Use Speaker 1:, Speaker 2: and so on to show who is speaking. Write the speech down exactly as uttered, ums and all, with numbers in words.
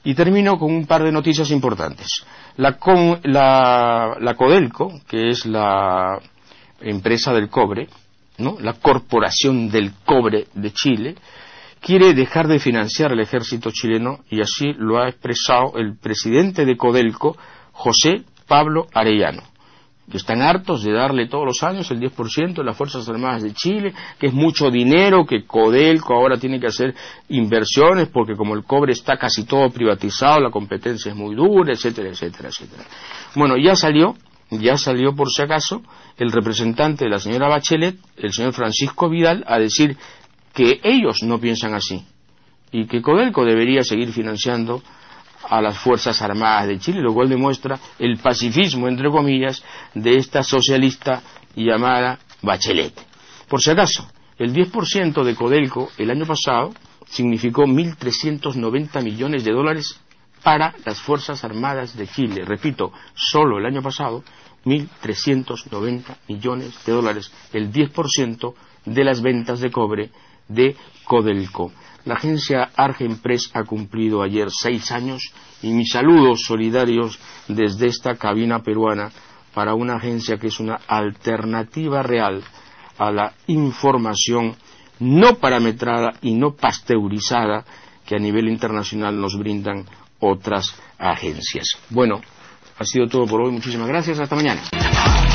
Speaker 1: Y termino con un par de noticias importantes. La, con, la, la Codelco, que es la empresa del cobre, ¿no?, la Corporación del Cobre de Chile, quiere dejar de financiar al ejército chileno, y así lo ha expresado el presidente de Codelco, José Pablo Arellano, que están hartos de darle todos los años el diez por ciento de las Fuerzas Armadas de Chile, que es mucho dinero, que Codelco ahora tiene que hacer inversiones, porque como el cobre está casi todo privatizado, la competencia es muy dura, etcétera, etcétera, etcétera. Bueno, ya salió, ya salió por si acaso, el representante de la señora Bachelet, el señor Francisco Vidal, a decir que ellos no piensan así, y que Codelco debería seguir financiando a las Fuerzas Armadas de Chile, lo cual demuestra el pacifismo, entre comillas, de esta socialista llamada Bachelet. Por si acaso, el diez por ciento de Codelco el año pasado significó mil trescientos noventa millones de dólares para las Fuerzas Armadas de Chile. Repito, solo el año pasado, mil trescientos noventa millones de dólares, el diez por ciento de las ventas de cobre de Codelco. La agencia Argenpress ha cumplido ayer seis años, y mis saludos solidarios desde esta cabina peruana para una agencia que es una alternativa real a la información no parametrada y no pasteurizada que a nivel internacional nos brindan otras agencias. Bueno, ha sido todo por hoy. Muchísimas gracias. Hasta mañana.